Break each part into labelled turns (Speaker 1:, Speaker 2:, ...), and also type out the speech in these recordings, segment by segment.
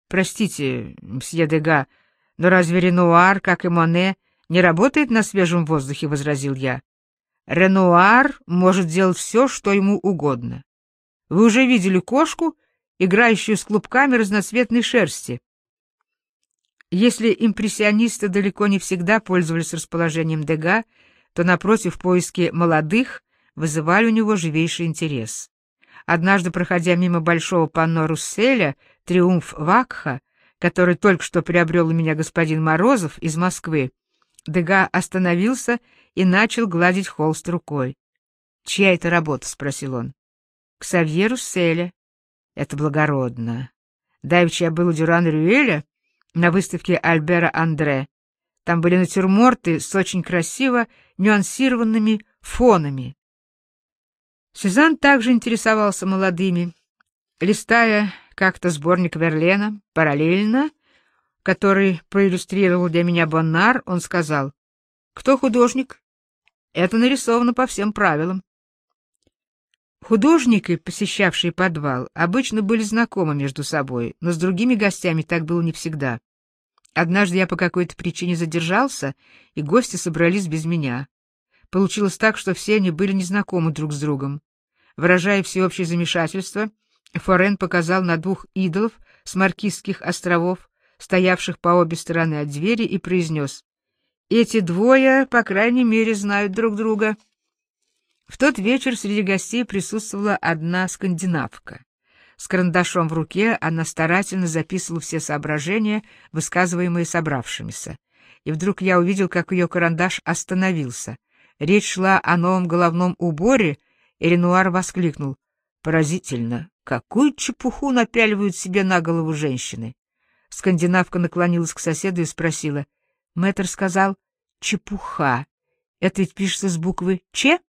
Speaker 1: Простите, мсье Дега, но разве Ренуар, как и Моне, не работает на свежем воздухе, — возразил я. Ренуар может делать все, что ему угодно. Вы уже видели кошку, играющую с клубками разноцветной шерсти? Если импрессионисты далеко не всегда пользовались расположением Дега, то, напротив, поиски молодых вызывали у него живейший интерес. Однажды, проходя мимо большого панно Русселя «Триумф Вакха», который только что приобрел у меня господин Морозов из Москвы, Дега остановился и начал гладить холст рукой. «Чья это работа?» — спросил он. «Ксавье Русселя». «Это благородно. Давеча я был у Дюрана-Рюэля на выставке Альбера Андре. Там были натюрморты с очень красиво нюансированными фонами». Сезанн также интересовался молодыми. Листая как-то сборник Верлена параллельно, который проиллюстрировал для меня Боннар, он сказал: «Кто художник? Это нарисовано по всем правилам». Художники, посещавшие подвал, обычно были знакомы между собой, но с другими гостями так было не всегда. Однажды я по какой-то причине задержался, и гости собрались без меня. Получилось так, что все они были незнакомы друг с другом. Выражая всеобщее замешательство, Форен показал на двух идолов с Маркизских островов, стоявших по обе стороны от двери, и произнес: «Эти двое, по крайней мере, знают друг друга». В тот вечер среди гостей присутствовала одна скандинавка. С карандашом в руке она старательно записывала все соображения, высказываемые собравшимися. И вдруг я увидел, как ее карандаш остановился. Речь шла о новом головном уборе, и Ренуар воскликнул: «Поразительно! Какую чепуху напяливают себе на голову женщины!» Скандинавка наклонилась к соседу и спросила: «Мэтр сказал чепуха. Это ведь пишется с буквы Ч?»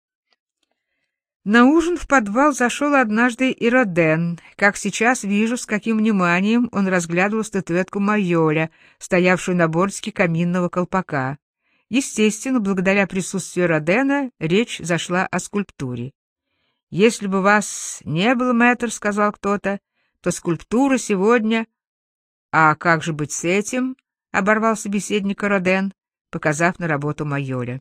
Speaker 1: На ужин в подвал зашел однажды и Роден. Как сейчас вижу, с каким вниманием он разглядывал статуэтку Майоля, стоявшую на бортике каминного колпака. Естественно, благодаря присутствию Родена речь зашла о скульптуре. «Если бы вас не было, мэтр, — сказал кто-то, — то скульптура сегодня...» «А как же быть с этим?» — оборвал собеседника Роден, показав на работу Майоля.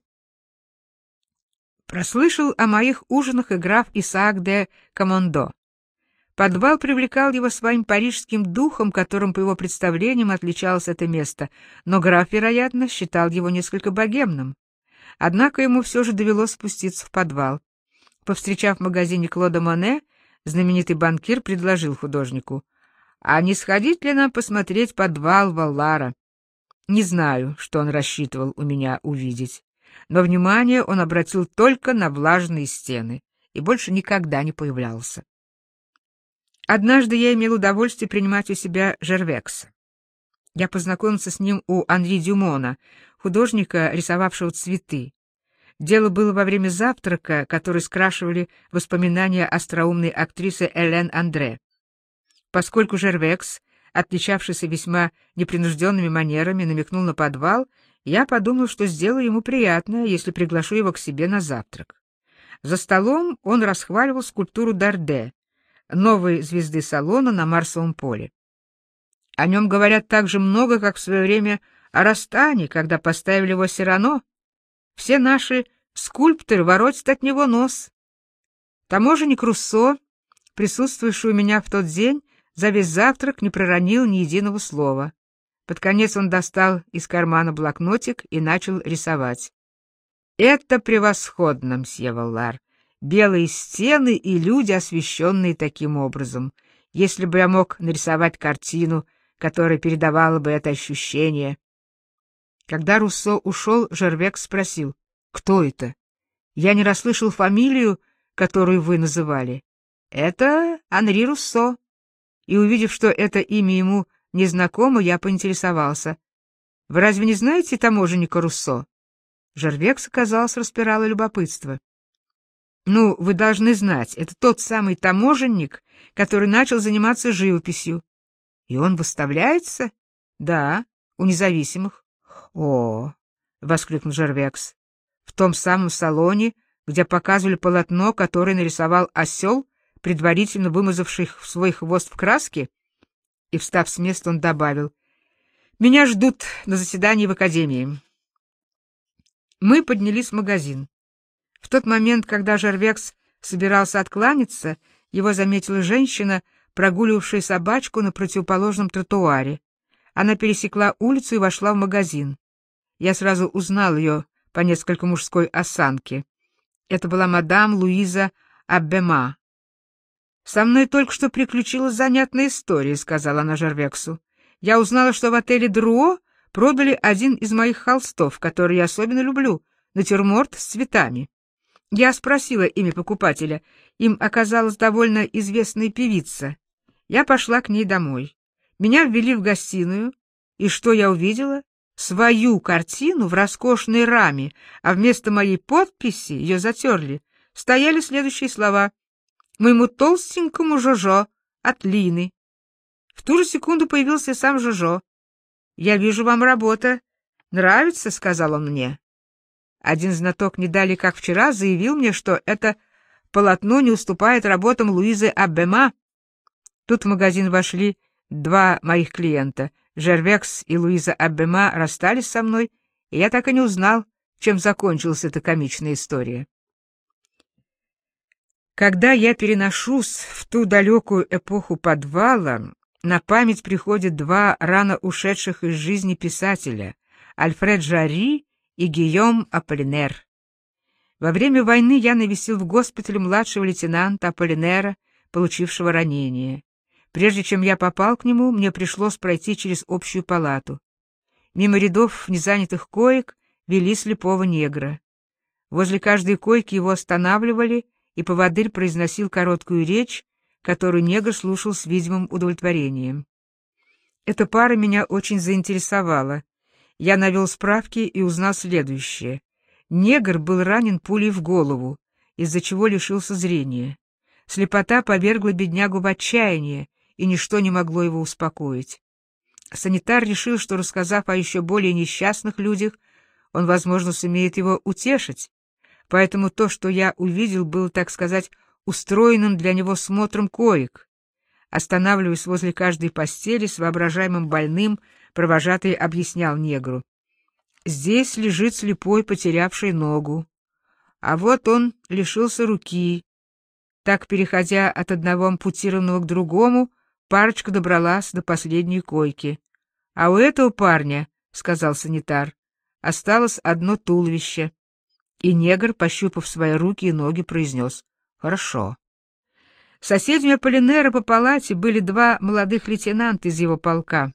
Speaker 1: Прослышал о моих ужинах и граф Исаак де Комондо. Подвал привлекал его своим парижским духом, которым, по его представлениям, отличалось это место, но граф, вероятно, считал его несколько богемным. Однако ему все же довелось спуститься в подвал. Повстречав в магазине Клода Моне, знаменитый банкир предложил художнику: «А не сходить ли нам посмотреть подвал Валлара?» Не знаю, что он рассчитывал у меня увидеть, но внимание он обратил только на влажные стены и больше никогда не появлялся. Однажды я имел удовольствие принимать у себя Жервекса. Я познакомился с ним у Анри Дюмона, художника, рисовавшего цветы. Дело было во время завтрака, который скрашивали воспоминания остроумной актрисы Элен Андре. Поскольку Жервекс, отличавшийся весьма непринужденными манерами, намекнул на подвал, я подумал, что сделаю ему приятное, если приглашу его к себе на завтрак. За столом он расхваливал скульптуру Дарде, новой звезды салона на Марсовом поле. О нем говорят так же много, как в свое время о Растане, когда поставили его Сирано. Все наши скульпторы воротят от него нос. Таможенник Руссо, присутствующий у меня в тот день, за весь завтрак не проронил ни единого слова. Под конец он достал из кармана блокнотик и начал рисовать. «Это превосходно, мсье Валлар. Белые стены и люди, освещенные таким образом. Если бы я мог нарисовать картину, которая передавала бы это ощущение». Когда Руссо ушел, Жервекс спросил: «Кто это? Я не расслышал фамилию, которую вы называли». «Это Анри Руссо». И, увидев, что это имя ему незнакомо, я поинтересовался: «Вы разве не знаете таможенника Руссо?» Жервекс, казалось, распирало любопытство. «Ну, вы должны знать, это тот самый таможенник, который начал заниматься живописью». «И он выставляется?» «Да, у независимых». «О!» — воскликнул Жервекс. «В том самом салоне, где показывали полотно, которое нарисовал осел, предварительно вымазавший свой хвост в краске?» И, встав с места, он добавил: «Меня ждут на заседании в академии». Мы поднялись в магазин. В тот момент, когда Жервекс собирался откланяться, его заметила женщина, прогуливавшая собачку на противоположном тротуаре. Она пересекла улицу и вошла в магазин. Я сразу узнал ее по несколько мужской осанке. Это была мадам Луиза Аббема. «Со мной только что приключилась занятная история», — сказала она Жервексу. «Я узнала, что в отеле Друо продали один из моих холстов, который я особенно люблю, натюрморт с цветами. Я спросила имя покупателя. Им оказалась довольно известная певица. Я пошла к ней домой. Меня ввели в гостиную, и что я увидела? Свою картину в роскошной раме, а вместо моей подписи, ее затерли, стояли следующие слова: «Моему толстенькому Жожо от Лины». В ту же секунду появился сам Жожо. «Я вижу, вам работа нравится», — сказал он мне. Один знаток не далее, как вчера, заявил мне, что это полотно не уступает работам Луизы Аббема. Тут в магазин вошли два моих клиента. Жервекс и Луиза Аббема расстались со мной, и я так и не узнал, чем закончилась эта комичная история. Когда я переношусь в ту далекую эпоху подвала, на память приходят два рано ушедших из жизни писателя — Альфред Жарри и Гийом Аполлинер. Во время войны я навестил в госпитале младшего лейтенанта Аполлинера, получившего ранение. Прежде чем я попал к нему, мне пришлось пройти через общую палату. Мимо рядов незанятых коек вели слепого негра. Возле каждой койки его останавливали, и поводырь произносил короткую речь, которую негр слушал с видимым удовлетворением. Эта пара меня очень заинтересовала. Я навел справки и узнал следующее. Негр был ранен пулей в голову, из-за чего лишился зрения. Слепота повергла беднягу в отчаяние, и ничто не могло его успокоить. Санитар решил, что, рассказав о еще более несчастных людях, он, возможно, сумеет его утешить. Поэтому то, что я увидел, было, так сказать, устроенным для него смотром коек. Останавливаясь возле каждой постели с воображаемым больным, провожатый объяснял негру: «Здесь лежит слепой, потерявший ногу. А вот он лишился руки». Так, переходя от одного ампутированного к другому, парочка добралась до последней койки. «А у этого парня, — сказал санитар, — осталось одно туловище». И негр, пощупав свои руки и ноги, произнес: «Хорошо». Соседями Аполлинера по палате были два молодых лейтенанта из его полка.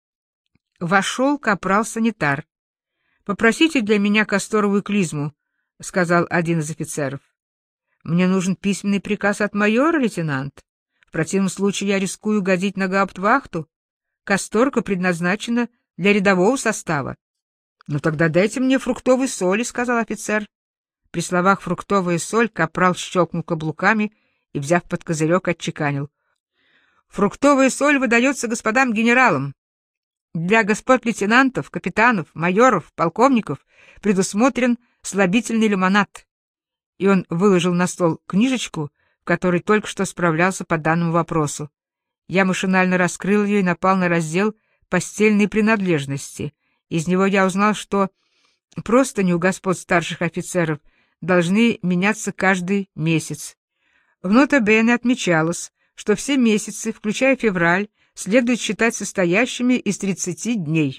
Speaker 1: Вошел капрал-санитар. «Попросите для меня касторовую клизму», — сказал один из офицеров. «Мне нужен письменный приказ от майора, лейтенант. В противном случае я рискую угодить на гауптвахту. Касторка предназначена для рядового состава». «Ну тогда дайте мне фруктовой соли», — сказал офицер. При словах «фруктовая соль» капрал щелкнул каблуками и, взяв под козырек, отчеканил: «Фруктовая соль выдается господам генералам. Для господ лейтенантов, капитанов, майоров, полковников предусмотрен слабительный лимонад». И он выложил на стол книжечку, в которой только что справлялся по данному вопросу. Я машинально раскрыл ее и напал на раздел «Постельные принадлежности». Из него я узнал, что простыни у господ старших офицеров должны меняться каждый месяц. В нота-бене отмечалось, что все месяцы, включая февраль, следует считать состоящими из 30 дней.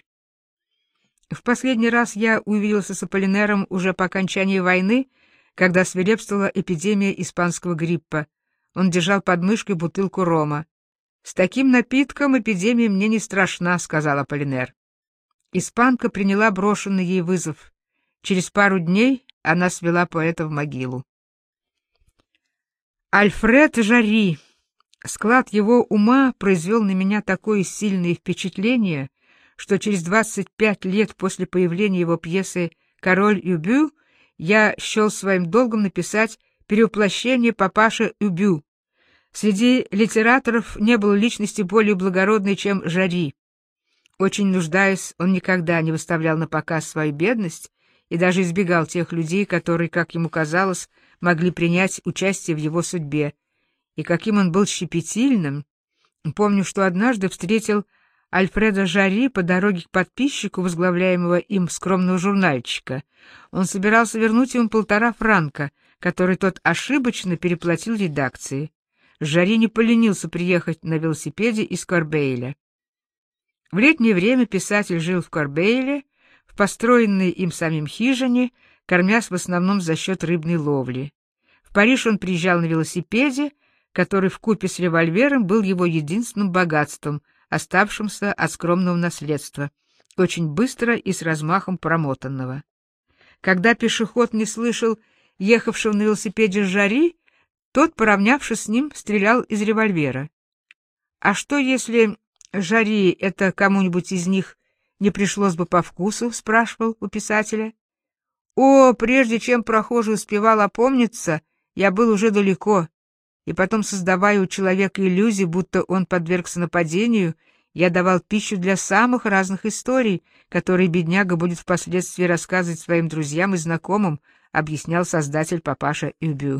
Speaker 1: В последний раз я увиделся с Аполлинером уже по окончании войны, когда свирепствовала эпидемия испанского гриппа. Он держал под мышкой бутылку рома. «С таким напитком эпидемия мне не страшна», — сказал Аполлинер. Испанка приняла брошенный ей вызов. Через пару дней она свела поэта в могилу. Альфред Жарри. Склад его ума произвел на меня такое сильное впечатление, что через 25 лет после появления его пьесы «Король Юбю» я счел своим долгом написать перевоплощение папаши Юбю. Среди литераторов не было личности более благородной, чем Жарри. Очень нуждаясь, он никогда не выставлял на показ свою бедность и даже избегал тех людей, которые, как ему казалось, могли принять участие в его судьбе. И каким он был щепетильным! Помню, что однажды встретил Альфреда Жари по дороге к подписчику, возглавляемого им скромного журнальчика. Он собирался вернуть ему 1,5 франка, который тот ошибочно переплатил редакции. Жари не поленился приехать на велосипеде из Корбейля. В летнее время писатель жил в Корбейле, в построенной им самим хижине, кормясь в основном за счет рыбной ловли. В Париж он приезжал на велосипеде, который вкупе с револьвером был его единственным богатством, оставшимся от скромного наследства, очень быстро и с размахом промотанного. Когда пешеход не слышал ехавшего на велосипеде Жари, тот, поравнявшись с ним, стрелял из револьвера. А что, если Жари это кому-нибудь из них не пришлось бы по вкусу, спрашивал у писателя. О, прежде чем прохожий успевал опомниться, я был уже далеко, и потом, создавая у человека иллюзию, будто он подвергся нападению, я давал пищу для самых разных историй, которые бедняга будет впоследствии рассказывать своим друзьям и знакомым, объяснял создатель папаша Юбю.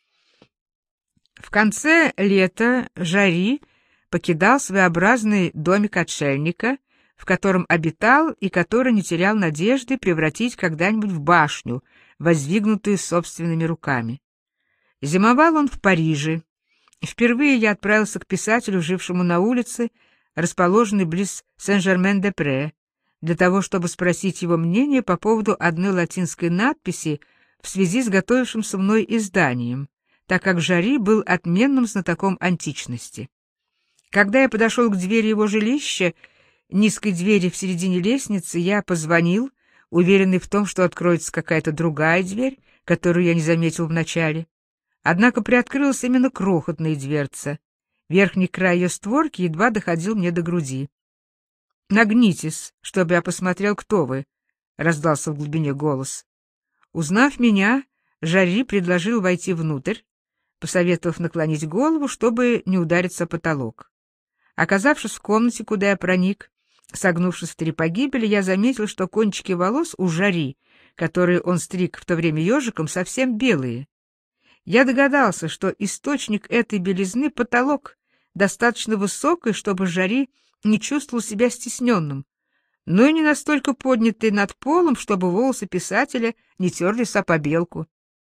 Speaker 1: В конце лета Жари покидал своеобразный домик отшельника, в котором обитал и который не терял надежды превратить когда-нибудь в башню, воздвигнутую собственными руками. Зимовал он в Париже. Впервые я отправился к писателю, жившему на улице, расположенной близ Сен-Жермен-де-Пре, для того, чтобы спросить его мнение по поводу одной латинской надписи в связи с готовившимся мной изданием, так как Жари был отменным знатоком античности. Когда я подошел к двери его жилища, низкой двери в середине лестницы, я позвонил, уверенный в том, что откроется какая-то другая дверь, которую я не заметил вначале. Однако приоткрылась именно крохотная дверца. Верхний край ее створки едва доходил мне до груди. «Нагнитесь, чтобы я посмотрел, кто вы», — раздался в глубине голос. Узнав меня, Жари предложил войти внутрь, посоветовав наклонить голову, чтобы не удариться о потолок. Оказавшись в комнате, куда я проник, согнувшись в 3 погибели, я заметил, что кончики волос у Жари, которые он стриг в то время ежиком, совсем белые. Я догадался, что источник этой белизны — потолок, достаточно высокий, чтобы Жари не чувствовал себя стесненным, но и не настолько поднятый над полом, чтобы волосы писателя не терлись о побелку.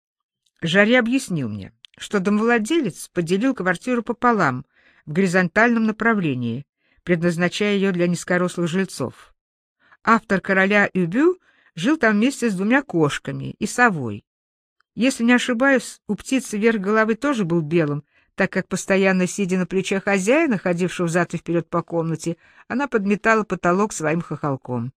Speaker 1: Жари объяснил мне, что домовладелец поделил квартиру пополам в горизонтальном направлении, предназначая ее для низкорослых жильцов. Автор «Короля Юбю» жил там вместе с 2 кошками и совой. Если не ошибаюсь, у птицы верх головы тоже был белым, так как, постоянно сидя на плече хозяина, ходившего взад и вперед по комнате, она подметала потолок своим хохолком.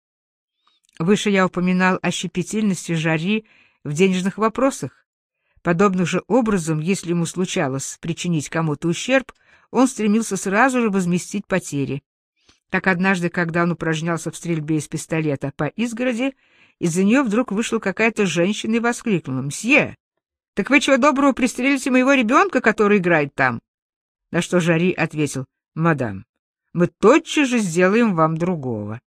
Speaker 1: Выше я упоминал о щепетильности Жари в денежных вопросах. Подобным же образом, если ему случалось причинить кому-то ущерб, он стремился сразу же возместить потери. Так однажды, когда он упражнялся в стрельбе из пистолета по изгороди, из-за нее вдруг вышла какая-то женщина и воскликнула: «Мсье, так вы чего доброго пристрелите моего ребенка, который играет там?» На что Жари ответил: «Мадам, мы тотчас же сделаем вам другого».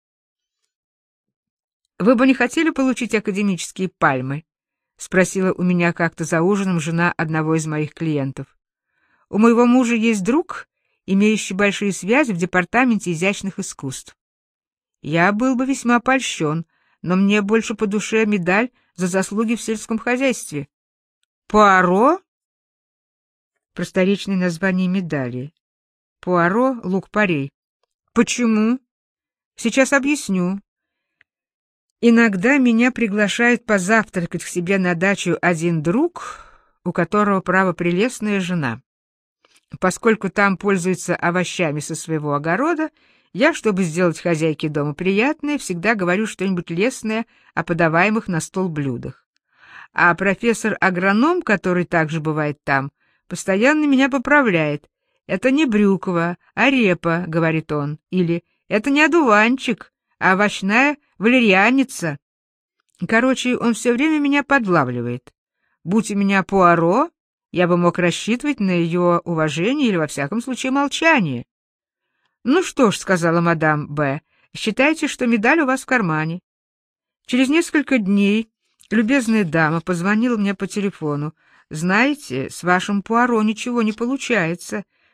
Speaker 1: «Вы бы не хотели получить академические пальмы?» — спросила у меня как-то за ужином жена одного из моих клиентов. «У моего мужа есть друг, имеющий большие связи в департаменте изящных искусств. Я был бы весьма польщен, но мне больше по душе медаль за заслуги в сельском хозяйстве». «Пуаро?» Просторечное название медали. «Пуаро» — лук-порей. «Почему?» «Сейчас объясню. Иногда меня приглашают позавтракать к себе на дачу один друг, у которого, право, прелестная жена. Поскольку там пользуются овощами со своего огорода, я, чтобы сделать хозяйке дома приятное, всегда говорю что-нибудь лестное о подаваемых на стол блюдах. А профессор-агроном, который также бывает там, постоянно меня поправляет. «Это не брюква, а репа», — говорит он, или «это не одуванчик, а овощная валерьяница». Короче, он все время меня подлавливает. Будь у меня Пуаро, я бы мог рассчитывать на ее уважение или, во всяком случае, молчание. «Ну что ж», — сказала мадам Б., — «считайте, что медаль у вас в кармане». Через несколько дней любезная дама позвонила мне по телефону. «Знаете, с вашим Пуаро ничего не получается.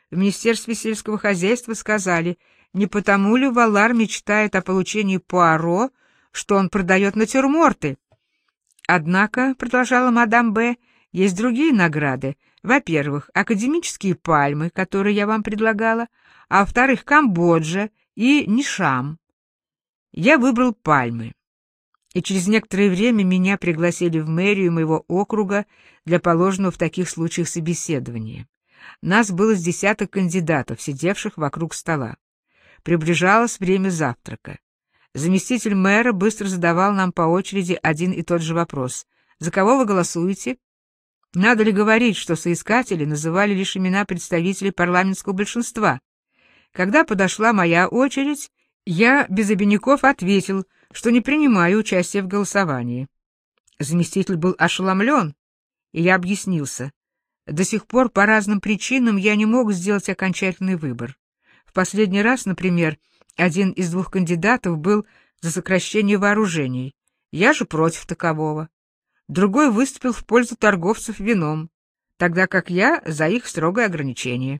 Speaker 1: В Министерстве сельского хозяйства сказали, не потому ли Валар мечтает о получении Пуаро, что он продает натюрморты. Однако, продолжала мадам Б., есть другие награды. Во-первых, академические пальмы, которые я вам предлагала, а во-вторых, Камбоджа и Нишам. Я выбрал пальмы, и через некоторое время меня пригласили в мэрию моего округа для положенного в таких случаях собеседования. Нас было с десяток кандидатов, сидевших вокруг стола. Приближалось время завтрака. Заместитель мэра быстро задавал нам по очереди один и тот же вопрос. «За кого вы голосуете?» Надо ли говорить, что соискатели называли лишь имена представителей парламентского большинства? Когда подошла моя очередь, я без обиняков ответил, что не принимаю участия в голосовании. Заместитель был ошеломлен, и я объяснился. До сих пор по разным причинам я не мог сделать окончательный выбор. В последний раз, например, один из двух кандидатов был за сокращение вооружений, я же против такового. Другой выступил в пользу торговцев вином, тогда как я за их строгое ограничение.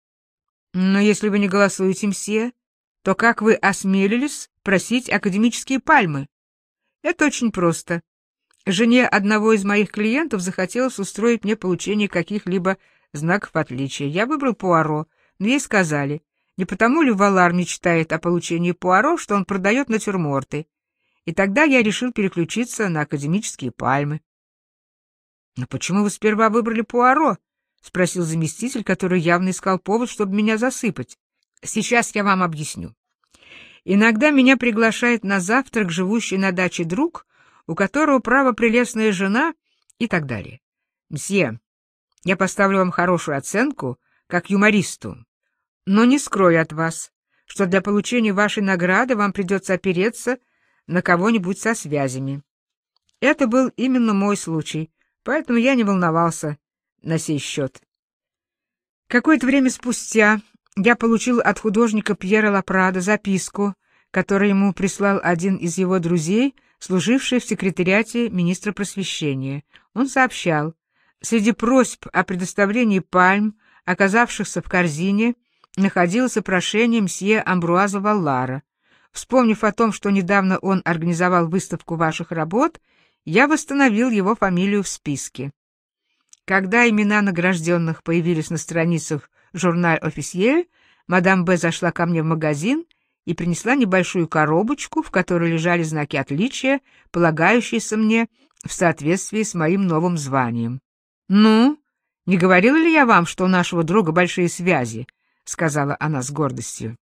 Speaker 1: Но если вы не голосуете, мсье, то как вы осмелились просить академические пальмы? Это очень просто. Жене одного из моих клиентов захотелось устроить мне получение каких-либо знаков отличия. Я выбрал Пуаро, но ей сказали, не потому ли Валар мечтает о получении Пуаро, что он продает натюрморты. И тогда я решил переключиться на академические пальмы. — Но почему вы сперва выбрали Пуаро? — спросил заместитель, который явно искал повод, чтобы меня засыпать. — Сейчас я вам объясню. Иногда меня приглашает на завтрак живущий на даче друг, у которого, право, прелестная жена и так далее. Мсье, я поставлю вам хорошую оценку, как юмористу, но не скрою от вас, что для получения вашей награды вам придется опереться на кого-нибудь со связями. Это был именно мой случай, поэтому я не волновался на сей счет. Какое-то время спустя я получил от художника Пьера Лапрада записку, которую ему прислал один из его друзей, служивший в секретариате министра просвещения. Он сообщал, среди просьб о предоставлении пальм, оказавшихся в корзине, находилось и прошение мсье Амбруаза Валлара. Вспомнив о том, что недавно он организовал выставку ваших работ, я восстановил его фамилию в списке. Когда имена награжденных появились на страницах «Журналь Официель», мадам Б. зашла ко мне в магазин и принесла небольшую коробочку, в которой лежали знаки отличия, полагающиеся мне в соответствии с моим новым званием. «Ну, не говорила ли я вам, что у нашего друга большие связи?» — сказала она с гордостью.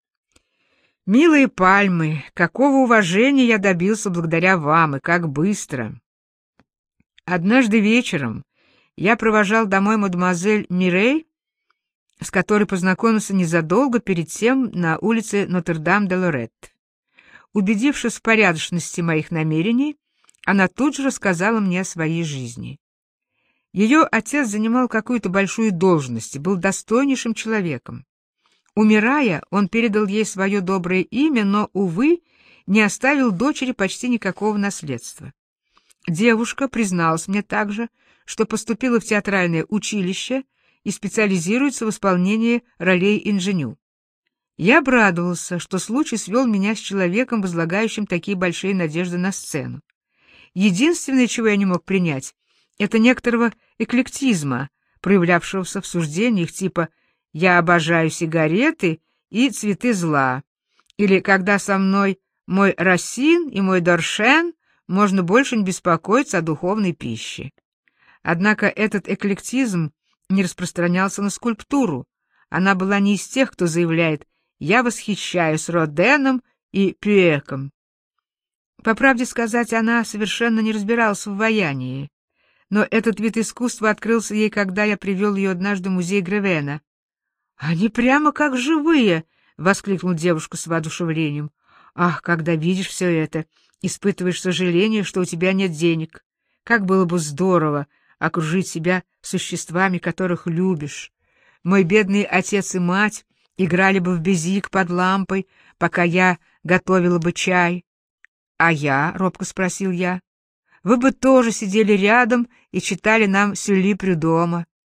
Speaker 1: «Милые пальмы, какого уважения я добился благодаря вам, и как быстро!» Однажды вечером я провожал домой мадемуазель Мирей, с которой познакомился незадолго перед тем на улице Нотр-Дам-де-Лорет. Убедившись в порядочности моих намерений, она тут же рассказала мне о своей жизни. Ее отец занимал какую-то большую должность и был достойнейшим человеком. Умирая, он передал ей свое доброе имя, но, увы, не оставил дочери почти никакого наследства. Девушка призналась мне также, что поступила в театральное училище и специализируется в исполнении ролей инженю. Я обрадовался, что случай свел меня с человеком, возлагающим такие большие надежды на сцену. Единственное, чего я не мог принять, это некоторого эклектизма, проявлявшегося в суждениях типа «я обожаю сигареты и цветы зла», или «когда со мной мой Рассин и мой Доршен, можно больше не беспокоиться о духовной пище». Однако этот эклектизм не распространялся на скульптуру. Она была не из тех, кто заявляет «я восхищаюсь Роденом и Пюэком». По правде сказать, она совершенно не разбиралась в ваянии. Но этот вид искусства открылся ей, когда я привел ее однажды в музей Гревена. «Они прямо как живые!» — воскликнула девушка с воодушевлением. «Ах, когда видишь все это, испытываешь сожаление, что у тебя нет денег. Как было бы здорово окружить себя существами, которых любишь. Мой бедный отец и мать играли бы в безик под лампой, пока я готовила бы чай». «А я?» — робко спросил я. «Вы бы тоже сидели рядом и читали нам Сюли Прюдома».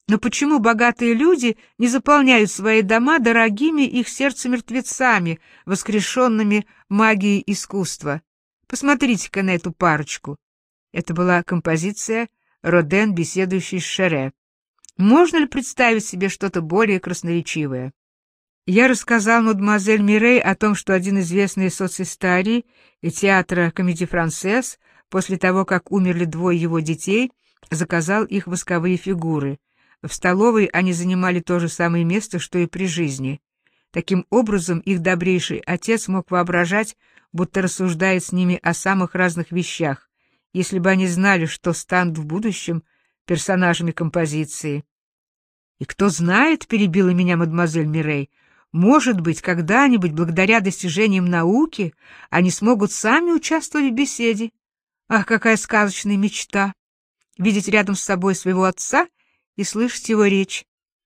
Speaker 1: Но почему богатые люди не заполняют свои дома дорогими их сердцу мертвецами, воскрешенными магией искусства? Посмотрите-ка на эту парочку. Это была композиция Роден, беседующий с Шерре. Можно ли представить себе что-то более красноречивое? Я рассказал мадемуазель Мирей о том, что один известный социстарий и театра Комедий-Франсез после того, как умерли двое его детей, заказал их восковые фигуры. В столовой они занимали то же самое место, что и при жизни. Таким образом, их добрейший отец мог воображать, будто рассуждает с ними о самых разных вещах, если бы они знали, что станут в будущем персонажами композиции. «И кто знает, — перебила меня мадемуазель Мирей, — может быть, когда-нибудь, благодаря достижениям науки, они смогут сами участвовать в беседе. Ах, какая сказочная мечта! Видеть рядом с собой своего отца и слышать его речь».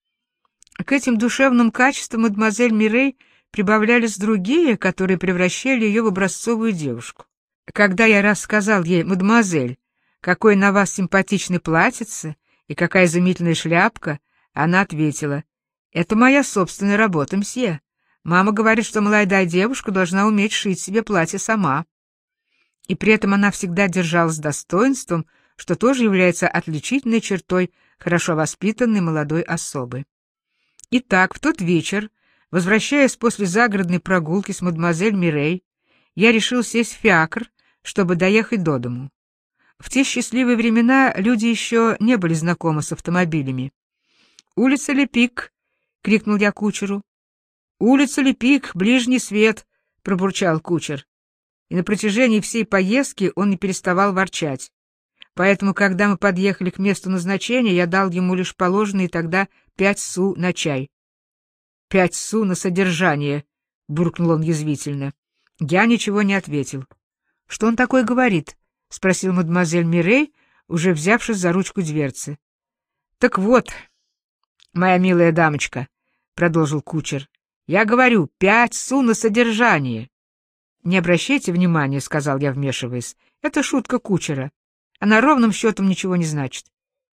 Speaker 1: К этим душевным качествам мадемуазель Мирей прибавлялись другие, которые превращали ее в образцовую девушку. Когда я рассказал ей: «Мадемуазель, какое на вас симпатичное платьице и какая изумительная шляпка», она ответила: «Это моя собственная работа, мсье. Мама говорит, что молодая девушка должна уметь шить себе платье сама». И при этом она всегда держалась с достоинством, что тоже является отличительной чертой хорошо воспитанной молодой особы. Итак, в тот вечер, возвращаясь после загородной прогулки с мадемуазель Мирей, я решил сесть в фиакр, чтобы доехать до дому. В те счастливые времена люди еще не были знакомы с автомобилями. «Улица Лепик!» — крикнул я кучеру. «Улица Лепик, ближний свет!» — пробурчал кучер. И на протяжении всей поездки он не переставал ворчать. Поэтому, когда мы подъехали к месту назначения, я дал ему лишь положенные тогда 5 су на чай. 5 су на содержание, — буркнул он язвительно. Я ничего не ответил. — Что он такое говорит? — спросил мадемуазель Мирей, уже взявшись за ручку дверцы. — Так вот, моя милая дамочка, — продолжил кучер, — я говорю, 5 су на содержание. — Не обращайте внимания, — сказал я, вмешиваясь. — Это шутка кучера. Она ровным счетом ничего не значит.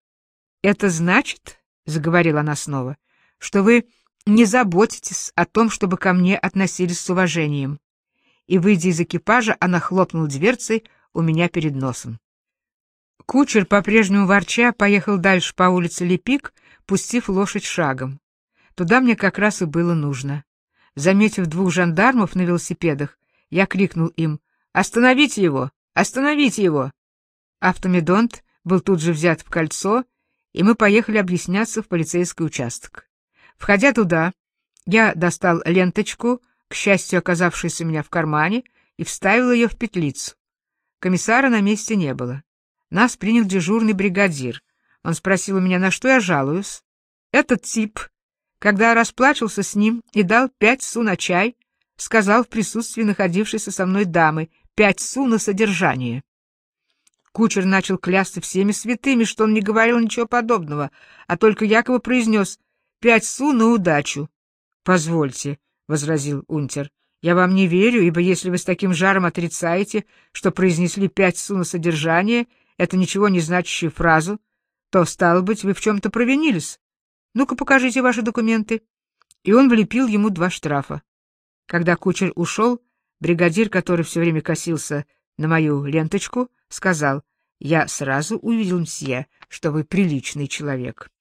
Speaker 1: — Это значит, — заговорила она снова, — что вы не заботитесь о том, чтобы ко мне относились с уважением. И, выйдя из экипажа, она хлопнула дверцей у меня перед носом. Кучер, по-прежнему ворча, поехал дальше по улице Лепик, пустив лошадь шагом. Туда мне как раз и было нужно. Заметив 2 жандармов на велосипедах, я крикнул им: «Остановите его! Остановите его!» Автомедонт был тут же взят в кольцо, и мы поехали объясняться в полицейский участок. Входя туда, я достал ленточку, к счастью, оказавшуюся у меня в кармане, и вставил ее в петлицу. Комиссара на месте не было. Нас принял дежурный бригадир. Он спросил у меня, на что я жалуюсь. Этот тип, когда я расплачивался с ним и дал 5 су на чай, сказал в присутствии находившейся со мной дамы: 5 су на содержание. Кучер начал клясться всеми святыми, что он не говорил ничего подобного, а только якобы произнес: 5 су на удачу. — Позвольте, — возразил унтер, — я вам не верю, ибо если вы с таким жаром отрицаете, что произнесли 5 су на содержание, это ничего не значащую фразу, то, стало быть, вы в чем-то провинились. Ну-ка, покажите ваши документы. И он влепил ему 2 штрафа. Когда кучер ушел, бригадир, который все время косился на мою ленточку, сказал: «Я сразу увидел, мсье, что вы приличный человек».